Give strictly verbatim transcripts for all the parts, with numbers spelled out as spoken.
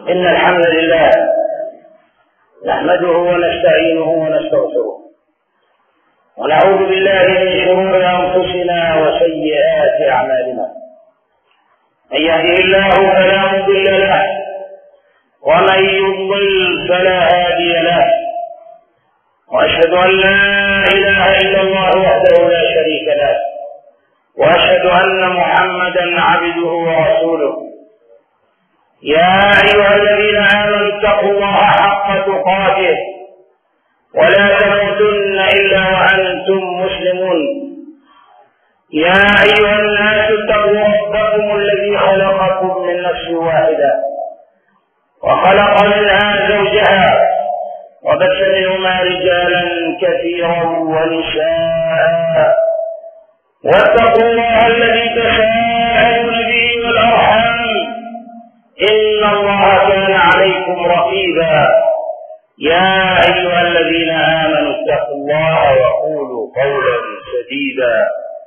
إن الحمد لله نحمده ونستعينه ونستغفره ونعوذ بالله من شرور أنفسنا وسيئات أعمالنا. من يهده الله فلا مضل له ومن يضلل فلا هادي له، وأشهد أن لا إله إلا الله وحده لا شريك له، وأشهد أن محمدا عبده ورسوله. يا أيها الذين آمنوا اتقوا الله حق تقاته ولا تموتن إلا وأنتم مسلمون. يا أيها الناس اتقوا ربكم الذي خلقكم من نفس واحدة وخلق منها زوجها وبث منهما رجالا كثيرا ونساء، واتقوا الله الذي تساءلون به والأرحام إن الله كان عليكم رقيبا. يا أيها الذين آمنوا اتقوا الله وقولوا قولا سديدا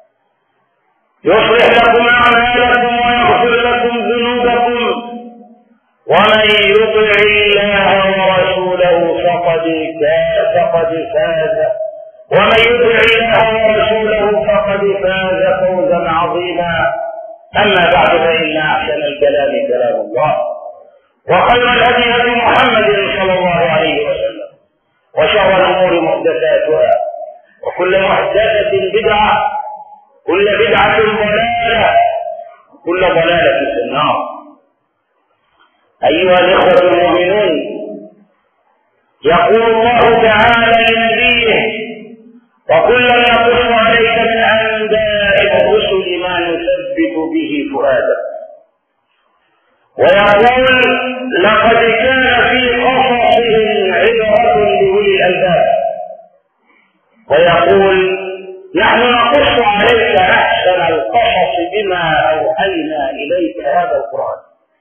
يصلح لكم أعمالكم ويغفر لكم ذنوبكم، ومن يطع الله ورسوله فقد فقد فاز ومن يطع الله ورسوله فقد فاز فوزا عظيما. أما بعد، فإن أحسن الكلام كلام الله، وخير الهدي هدي محمد صلى الله عليه وسلم، وشر الأمور محدثاتها، وكل محدثة بدعة، كل بدعة ضلالة، كل ضلالة في النار. أيها الإخوة المؤمنون، يقول الله تعالى لنبيه: وكلا نقص عليك من أنباء الرسل ما نثبت به فؤادك. ويقول: لقد كان في قصصهم عبرة لأولي الألباب. ويقول: نحن نقص عليك أحسن القصص بما أوحينا إليك هذا القرآن.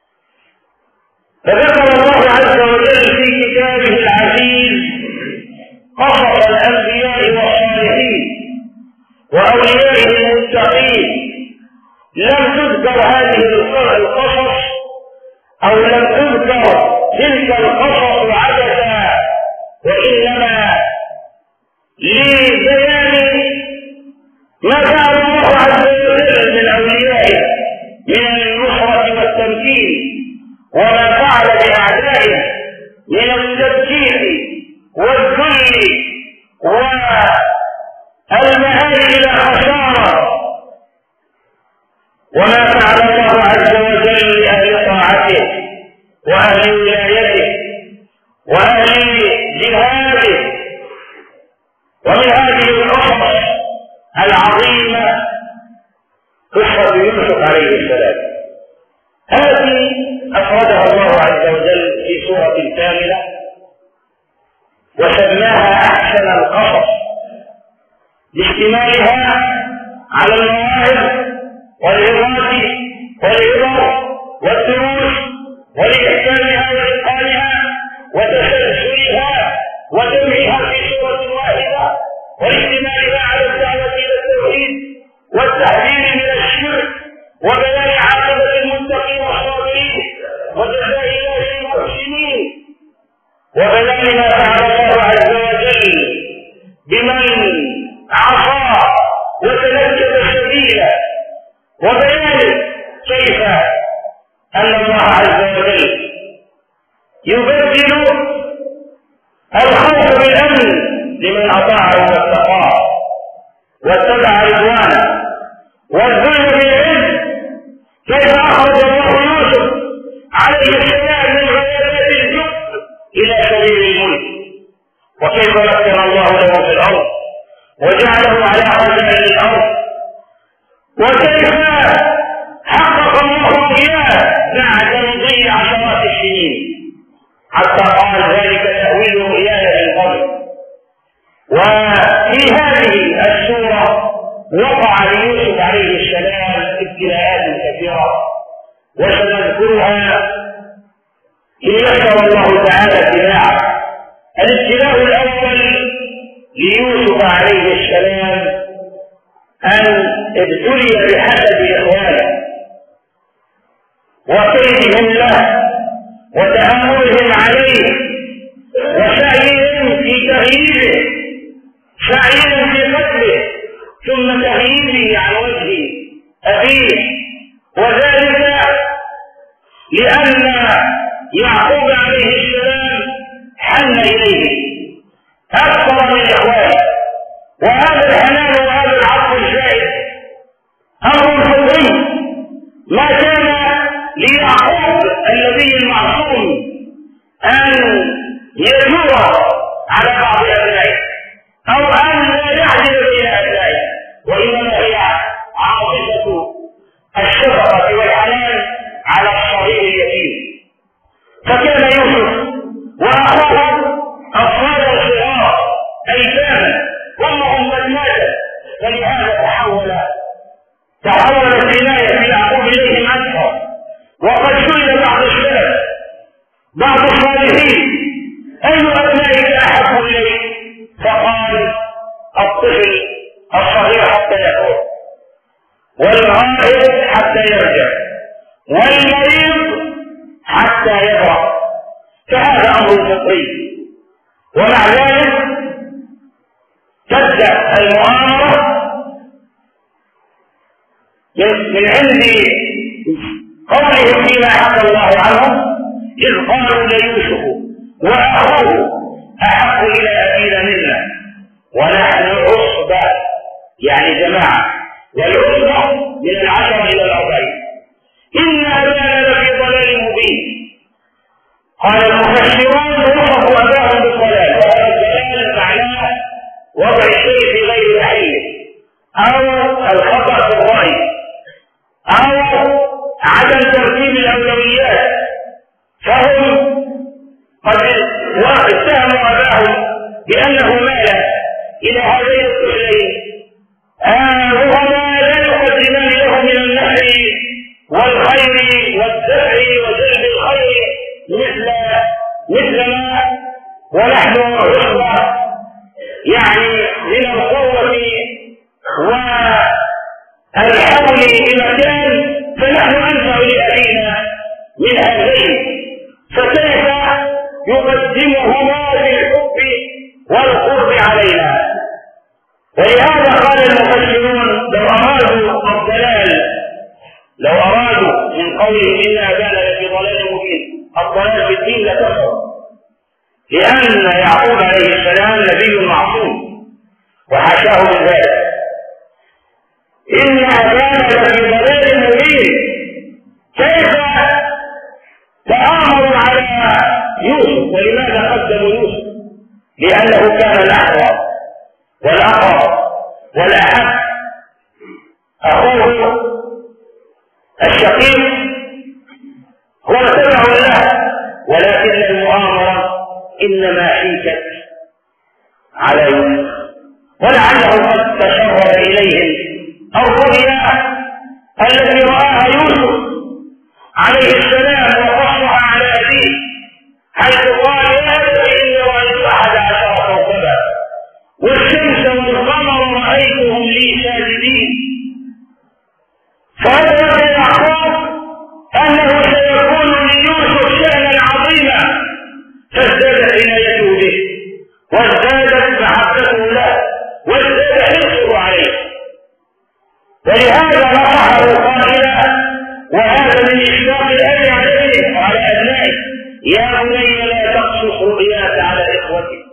فذكر الله عز وجل في كتابه العزيز قصص الأنبياء والصالحين وأوليائه المتقين. لم تذكر هذه القصص أو لم تذكر تلك القصص عبثا، وإنما لبيان ما فعل الله عز وجل من أوليائه من النصرة والتمكين، وما فعل بأعدائه من التبكير والذل والمآل إلى خسارة، وما فعل الله عز وجل لأهل طاعته وأهل ولايته وأهل جهاده. ومن هذه القصص العظيمة قصة يوسف عليه السلام. هذه أفردها الله عز وجل في سورة كاملة وسماها أحسن القصص لاشتمالها على المواعظ والعظات والعبر والدروس ولإحكامها وإتقانها وتسلسلها وجمعها في سورة واحدة واشتمالها على الدعوة إلى التوحيد والتحذير من الشرك وبيان عاقبة المتقين والصابرين وجزاء الله المحسنين وبيان ما فعل الله عز وجل بمن عصى وتنكب سبيلا، وبيان كيف أن الله عز وجل يبدل الخوف بالأمن لمن أطاعه واتقاه واتبع رضوانه، والذل بالعز كيف أخرج الله يوسف عليه السلام من غيابات الجب إلى سبيل الملك، وكيف مكن الله له في الأرض وجعله على خزائن الأرض، وكيف حقق الله إياه بعد مضي عشرات السنين حتى قال: ذلك تأويل رؤياي من قبل. وفي هذه السورة وقع ليوسف عليه السلام ابتلاءات كثيرة وسنذكرها إن يسر الله تعالى اتباعه. الابتلاء الأول ليوسف عليه السلام أن ابتلي بحسد إخوانه وكيدهم له وتآمرهم عليه وسعيهم في تغييره، سعيهم في قتله ثم تغييره عن وجه أبيه، وذلك لأن يعقوب عليه السلام حن إليه أكثر من إخوانه، وهذا الحنان وهذا العطف الزائد أمر فطري ما كان ليعقوب النبي المعصوم أن يجور على بعض أبنائه أو أن لا يعدل بين أبنائه، وإنما هي عاطفة الشفقة والحنان على الصغير اليتيم. فكان يوسف وأخوه أطفالا صغار أيتاما أمهم قد ماتت، فلهذا تحول تحول العناية في يعقوب إليهم أكثر. وقد سئل بعض السلف بعض الصالحين أي أبنائك أحب إليك؟ فقال الطفل الصغير حتى يكبر، والغائب حتى يرجع، والمريض حتى يبرأ، فهذا أمر فطري. ومع ذلك تبدأ المؤامرة من عند قولهم فيما حكى الله عنهم إذ قالوا ليوسف وأخوه أحب إلى أبينا منا ونحن عصبة، يعني جماعة، والعصبة من العشرة إلى الأربعين، إن أبانا لفي ضلال مبين. قال المفسرون وصفوا أباهم بالضلال، وهذا الضلال معناه وضع الشيء في غير محله أو الخطأ في الرأي أو عدم ترتيب الأولويات، فهم قد اتهموا أباهم بأنه مال إلى هذين الطفلين وهما لا يقدمان له من النهر والخير والدفع وجلب الخير مثل مثلنا، ونحن عصبة يعني من القوة والحول بمكان، فنحن أنفع لأبينا من هذين، فكيف يقدمهما بالحب والقرب علينا؟ ولهذا قال المفسرون لو أرادوا الضلال لو أرادوا من قوله إن أبانا لفي ضلال مبين الضلال في الدين لكفر، لأن يعقوب عليه السلام نبي معصوم وحاشاه من ذلك. إن أبانا لفي ضلال مبين، كيف تآمروا على يوسف؟ ولماذا قدموا يوسف؟ لأنه كان الأحوط والأقرب والأحب. أخوه الشقيق هو تبع له، ولكن المؤامرة إنما حيكت على يوسف، ولعله قد تشرب إليهم الرؤيا التي رآها يوسف عليه السلام وقصها على أبيه، حيث قال يا أبت إني رأيت أحد عشر كوكبا والشمس والقمر رأيتهم لي ساجدين. فأدرك يعقوب أنه سيكون ليوسف شأنا عظيما، فازدادت عنايته به وازدادت محبته له وازداد حرصه عليه، ولهذا نصحه قائلا وهذا من إشفاق الأب عليه وعلى أبنائه: يا بني لا تقصص رؤياك على إخوتك،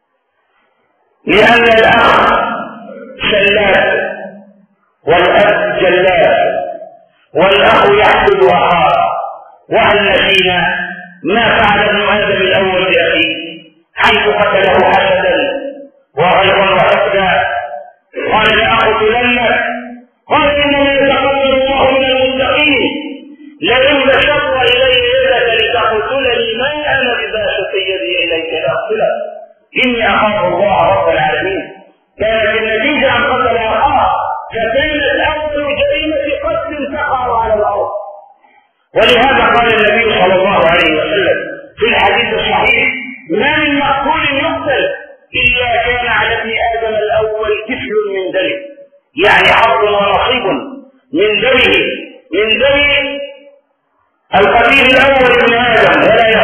لأن الأخ شلات والأب جلات، والأخ يحسد أخاه. وهل نسينا ما فعل ابن آدم الأول بأخيه حيث قتله حسدا وغيظا وحسدا؟ قال لأقتلنك، قال إنما يتقبل الله من المتقين، لئن بسطت إلي يدك لتقتلني ما أنا بباسط يدي إليك لأقتلك إني أخاف الله رب العالمين. كانت النتيجة أن قتل أخاه، فكانت أول جريمة قتل تقع على الأرض. ولهذا قال النبي صلى الله عليه وسلم في الحديث الصحيح: ما من مقتول يقتل إلا كان على ابن آدم الأول كفل من دمه، يعني حظ ونصيب من دمه من دم القتيل الأول ابن آدم، ولا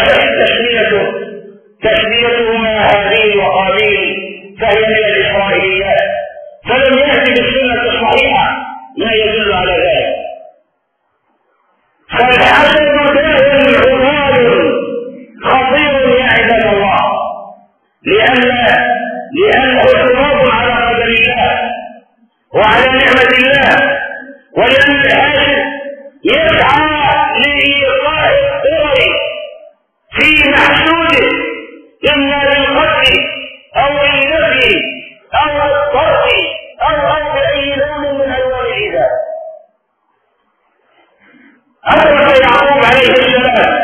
الإسرائيليات، فلم يأتي بالسنة الصحيحة ما يدل على ذلك. فالحسد داء عضال خطير يا عباد الله، لأن لأنه اعتراض على قدر الله وعلى نعمة الله، ولأن الحاسد يسعى لإيقاع الضرر في محسوده إما بالقتل أو بالنفي أو بالطرد أو أو بأي لون من ألوان العذاب. أدرك يعقوب عليه السلام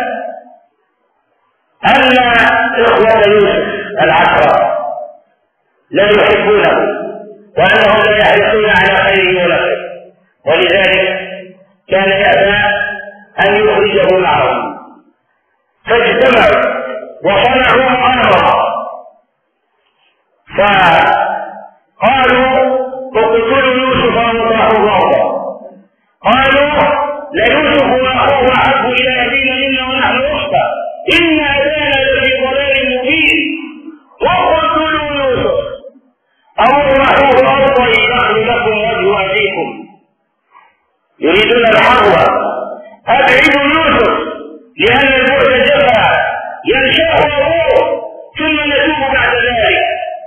أن إخوة يوسف العشرة لا يحبونه وأنهم لا يحرصون على خيره ولا خير، ولذلك كان يأبى أن يخرجه معهم، فاجتمعوا وصنعوا مؤامرة فقالوا اقتلوا يوسف وانطحوا الروضة. قالوا ليوسف واخوه احب الى ابينا منا ونحن عصبة ان ابانا لفي ضلال مبين واقتلوا يوسف او اطرحوه ارضا يخل لكم وجه ابيكم يريدون الحرب. ابعدوا يوسف لان الموت جفا ينشاه ابوه ثم نتوب بعد ذلك.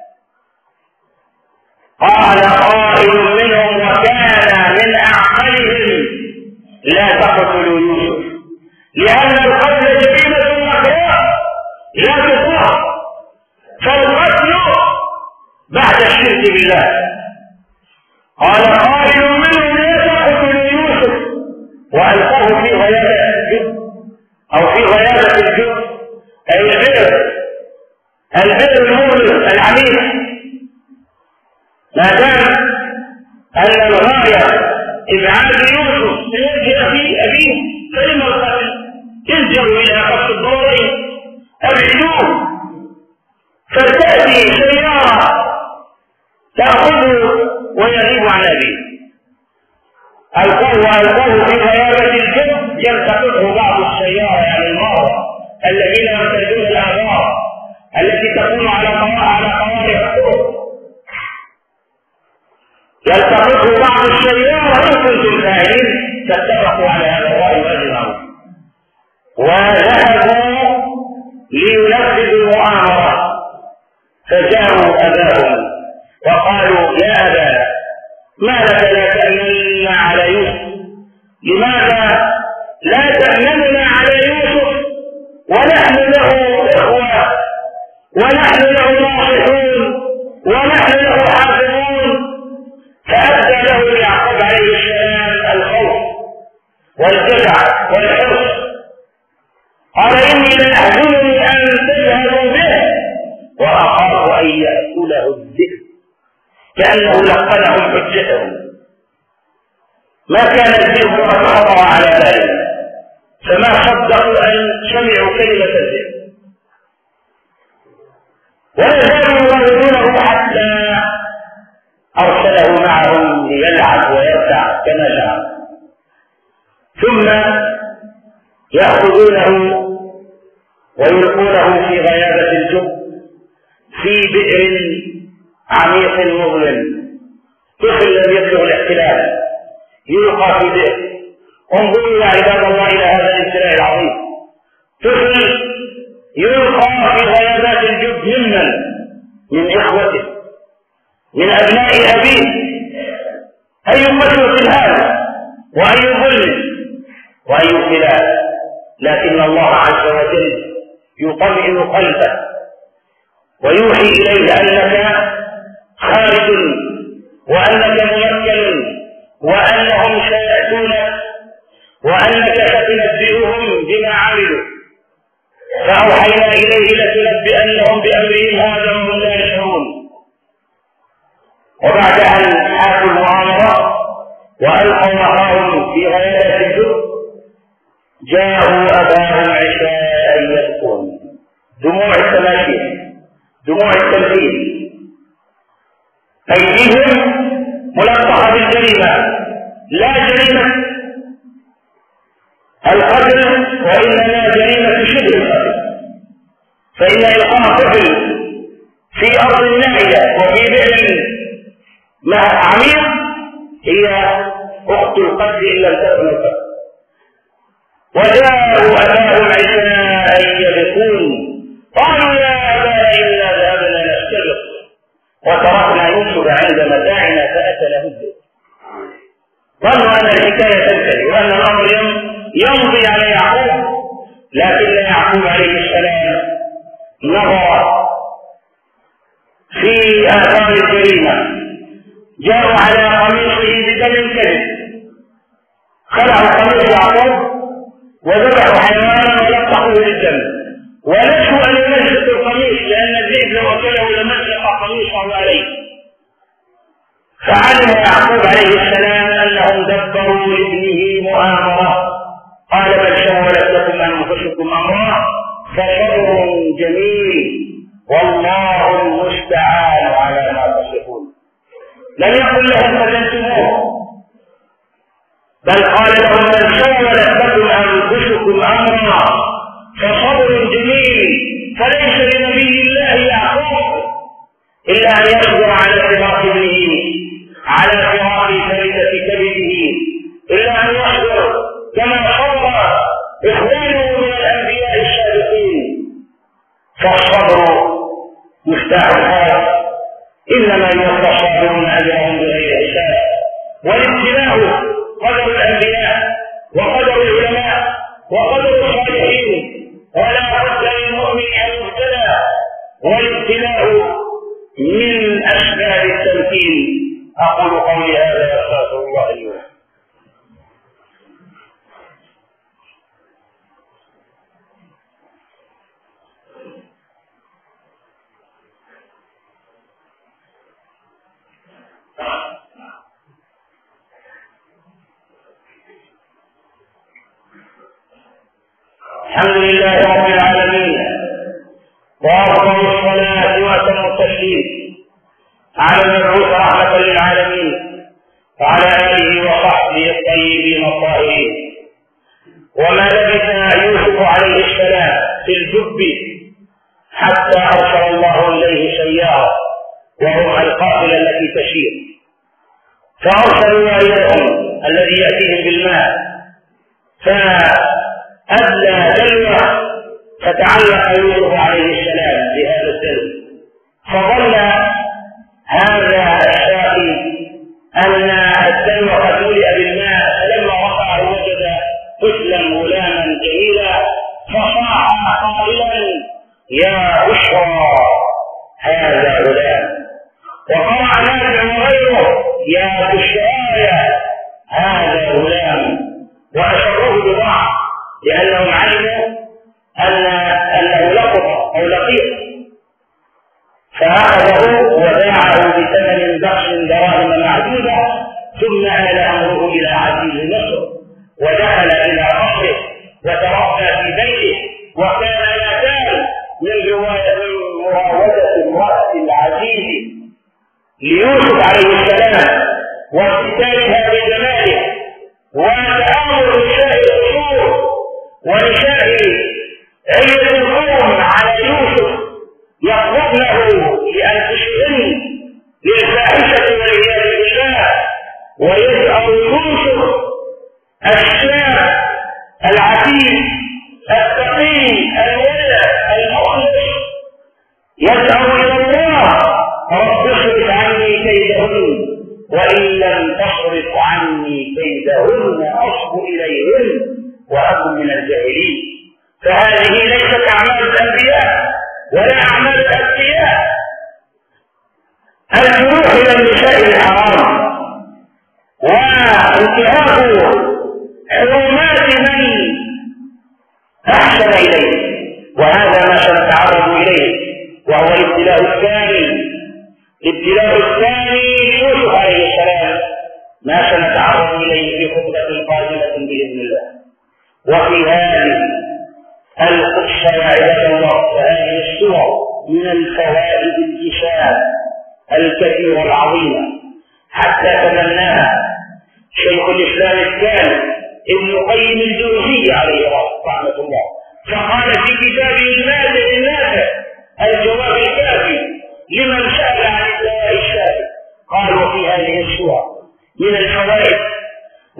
قال قائل منهم وكان من اعقلهم لا تقتلوا يوسف لان القتل جريمه مكروه لا تطاع، فالقتل بعد الشرك بالله. قال قائل منهم لا تقتلوا يوسف والقوه في غيابه الجب او في غيابه الجب اي البئر البئر المظلم العميق. ما دام ان الغايه ابعاد يوسف سيرجع في ابيه فلما القتل ارجعوا الى قصد الضرورين ابعدوه. فتاتي سياره تاخذه ويغيب عن ابيه. القوه القوه في غيابه الجب يلتقطه بعض السياره يعني المرضى الذين يرتدون الاعذار التي تكون على على قوارب الطرق، يلتقطه بعض السيارة إن كنتم فاعلين تتفقوا على هذا الرأي وأجمعوا. وذهبوا لينفذوا المؤامرة فجاءوا أباهم وقالوا يا أبا ما لك لا تأمننا على يوسف؟ لماذا لا تأمننا على يوسف ونحن له إخوة ونحن له ناصحون ونحن له حافظون؟ فأبدى له يعقوب عليه السلام الخوف والجزع والحرص. قال إني ليحزنني أن تذهبوا به وأخاف أن يأكله الذئب، كأنه لقنهم حجتهم. ما كان الذئب قد خطر على ذلك فما صدقوا أن سمعوا كلمة الذئب، ولا زالوا يراودونه حتى أرسله معهم ليلعب ويرتع كما شاء، ثم يأخذونه ويلقونه في غيابة الجب في بئر عميق مظلم. طفل لم يبلغ الاحتلال يلقى في بئر. انظروا يا عباد الله إلى هذا الابتلاء العظيم، طفل يلقى في غيابات الجب ممن من إخوته من أبناء أبيه. أي قسوة هذا وأي ظلم وأي ابتلاء، لكن الله عز وجل يطمئن قلبه ويوحي إليه أنك خارج وأنك ممكن وأنهم سيأتونك وأنك ستنبئهم بما عملوا. فأوحينا إليه لتنبئنهم بأمرهم هذا وهم لا يشعرون. وبعد أن حاكوا المؤامرة وألقوا معهم في غيابة الجب جاءوا أباهم عشاء يبكون، دموع التماثيل دموع التمثيل، أيديهم ملطخة بالجريمة، لا جريمة القتل وإنما جريمة شبه القتل، فإن إلقاء طفل في أرض نائية وفي وفي بئر عميق هي أخت القتل إن لم تكن القتل. وجاءوا أباهم عشاء يبكون قالوا يا أبانا إنا ذهبنا نستبق وتركنا يوسف عند متاعنا فأكله الذئب. ظنوا أن الحكاية تنتهي وأن الأمر يمضي على يعقوب، لكن يعقوب عليه السلام نظر في آثار الجريمة. جاءوا على قميصه بدم كذب، خلعوا قميص يعقوب وذبحوا حيوانا ولقحوه بالدم ونسوا أن يمسك القميص، لأن الذئب لو أكله لمسك قميصه عليه. فعلم يعقوب عليه السلام أنهم دبروا لابنه مؤامرة. قال بل سولت لكم أنفسكم أمرا فصبر جميل والله المستعان على ما تصفون. لم يقل لهم فتنتموه، بل قال لهم بل سولت لكم أنفسكم أمرا فصبر جميل. فليس لنبي الله يعقوب إلا أن يصبر على فراق ابنه، على فراق فردة كبده، إلا أن يصبر كما صبر إخوانه من الأنبياء السابقين. فالصبر مفتاح الحياة، إنما يوفى الصابرون أجرهم بغير حساب. والابتلاء قدر الأنبياء وقدر العلماء وقدر الصالحين، ولا بد للمؤمن أن يبتلى، والابتلاء من أسباب التمكين. أقول قولي هذا وأستغفر الله لي ولكم. الحمد لله رب العالمين، وأفضل الصلاة وأتم التسليم على المبعوث رحمة للعالمين وعلى آله وصحبه الطيبين الطاهرين. وما لبث يوسف عليه السلام في الجب حتى أرسل الله إليه سيارة وهم القافلة التي تسير، فأرسلوا والدهم الذي يأتيهم بالماء فأدلى دلوة فتعلق يوسف عليه السلام بهذا الدلو، فظل هذا الساقي أن الدلو قد ملئ بالماء، فلما رفعه وجد طفلا غلاما جميلا فصاح قائلا يا بشرى هذا غلام، وقرأ نافع وغيره يا بشراي هذا غلام، وأشروه بضاعة لأنهم علموا أن أنه لقط أو لقيط، فأخذه وباعه بثمن بخس دراهم معدودة، ثم آل أمره إلى عزيز مصر ودخل إلى قصره وتربى في بيته، وكان يزال من رواية مراودة امرأة العزيز ليوسف عليه السلام واستتابها بجماله وتأمر نساء القصور ونساء عية القوم على يوسف يطلبنه لأنفسهن للفاحشة والعياذ بالله، ويجعل يوسف الشاب العفيف التقي الولد المخلص يدعو إلى الله رب اصرف عني كيدهن وإن لم تصرف عني كيدهن أصب إليهن وأكن من الجاهلين. فهذه ليست أعمال الأنبياء ولا أعمال الأتقياء. الجروح إلى النساء الحرام وانتهاك حرمات من أحسن إليه، وهذا ما سنتعرض إليه، وهو الابتلاء الثاني الابتلاء الثاني ليوسف عليه السلام، ما سنتعرض إليه في خطبة قادمة بإذن الله. وفي هذه القصة يا عباد الله فهذه الصور من الفوائد الجسام الكثيرة العظيمة حتى تبناها شيخ الإسلام الثاني ابن قيم الجوزية عليه رحمة الله، فقال في كتابه النافع النافع الجواب الكافي لمن سأل عن الله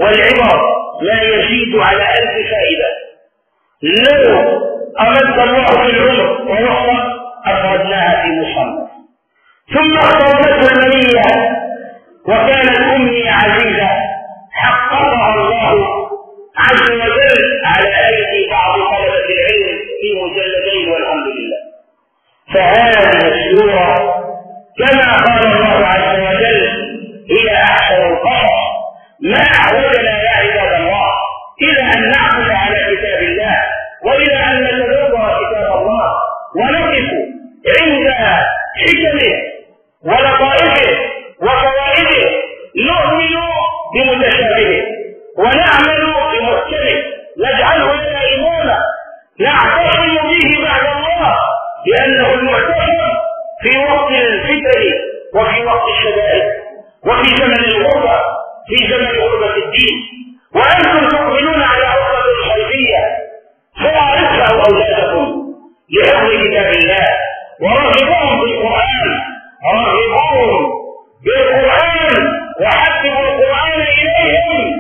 والعبر لا يزيد على ألف فائدة. لو أمد الله في العمر ووفق أخرجناها في مصنف. ثم اختارته المنية وكانت أمي عزيزة حققها الله عز وجل على أيدي بعض طلبة العلم في مجلدين والحمد لله. فهذه السورة كما قال الله عز وجل هي أحسن القصص. ما أعودنا يا عباد الله إلى أن نعمل على كتاب الله وإلى أن نتدبر كتاب الله ونقف عند حكمه ولطائفه وفوائده، نؤمن بمتشابهه ونعمل بمحكمه، نجعله لنا إماما نعتصم به بعد الله، لأنه المعتصم في وقت الفتن وفي وقت الشدائد وفي زمن الغربة، في زمن غربة الدين. وأنتم تؤمنون على عقبة الخلفية، فأرجعوا أولادكم لحفظ كتاب الله ورغبوهم بالقرآن، رغبوهم بالقرآن وحببوا القرآن إليهم،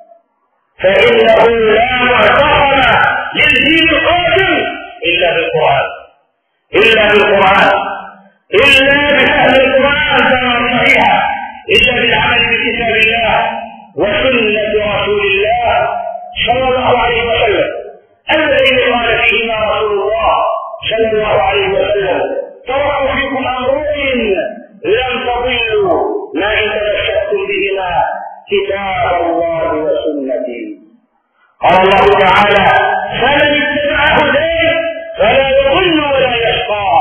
فإنه لا معتصم للدين القادم إلا بالقرآن، إلا بالقرآن، إلا بفهم القرآن كما صحيح، إلا بالعمل بكتاب الله وسنة رسول الله صلى الله عليه وسلم الذين قال فيهما رسول الله صلى الله عليه وسلم: تركت فيكم أمرين لم تضلوا ما إن تمسكتم بهما كتاب الله وسنتي. قال الله تعالى: فمن اتبع هداي فلا يضل ولا يشقى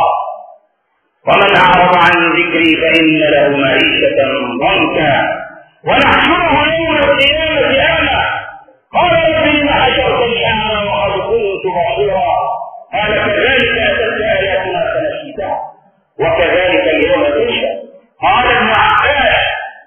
ومن أعرض عن ذكري فإن له معيشة ضنكا ونحشره يوم القيامة أعمى. قال: رب لم حشرتني أعمى وقد كنت بصيرا. قال: كذلك أتتك آياتنا فنسيتها وكذلك اليوم تنسى. قال ابن عباس: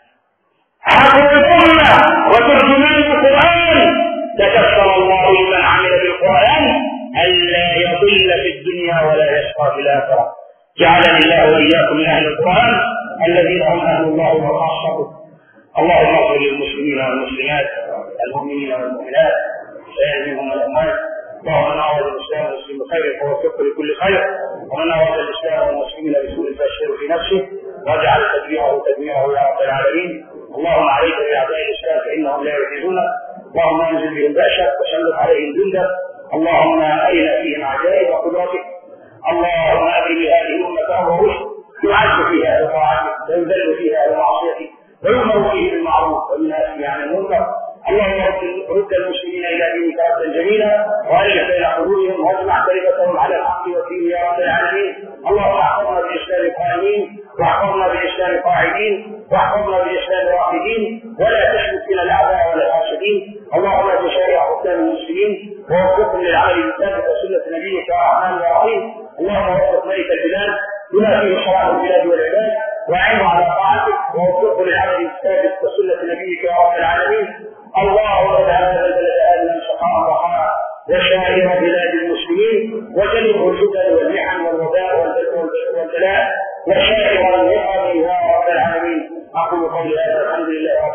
حفظ الأمة وترجمان القرآن تكفر الله لمن عمل بالقرآن ألا يضل في الدنيا ولا يشقى في الآخرة. جعلني الله وإياكم من أهل القرآن الذين هم أهل الله وخاصته. اللهم اغفر للمسلمين والمسلمات، المؤمنين والمؤمنات، سائرهم والأموات. اللهم من أراد الإسلام والمسلمين بخير فوفقه لكل خير، ومن أراد الإسلام والمسلمين بسوء فأشهره في نفسه واجعل تدبيره تدميره يا رب العالمين. اللهم عليك بأعداء الإسلام فإنهم لا يعجزونك، اللهم انزل بهم بأسك وسلط عليهم جندك، اللهم أرنا فيهم عجائب قدرتك، اللهم أبرم هذه الأمة أمر رشد يعز فيها بطاعتك ويذل فيها بمعصيتك ويؤمر فيه بالمعروف وينهى عن المنكر. اللهم رد المسلمين إلى دينك ردا جميلا وألف بين قلوبهم واجمع كلمتهم على الحق والدين يا رب العالمين. اللهم احفظنا بالإسلام قائمين واحفظنا بالإسلام قاعدين واحفظنا بالإسلام راقدين ولا تشمت فينا الأعداء ولا الحاسدين. اللهم لا تشارع حكام المسلمين ووفقهم للعمل بالكتاب وسنة نبيك يا رحمن يا رحيم. اللهم وفق ملك البلاد بما فيه صلاح البلاد والعباد وأعنه على طاعتك ووفقه للعمل بالكتاب وسنة نبيك يا رب العالمين. اللهم اجعل هذا البلد آمنا سخاء رخاء وسائر بلاد المسلمين وجنبه الفتن والمحن والوباء والبلاء وسائر النقم يا رب العالمين. أقول قولي هذا الحمد لله.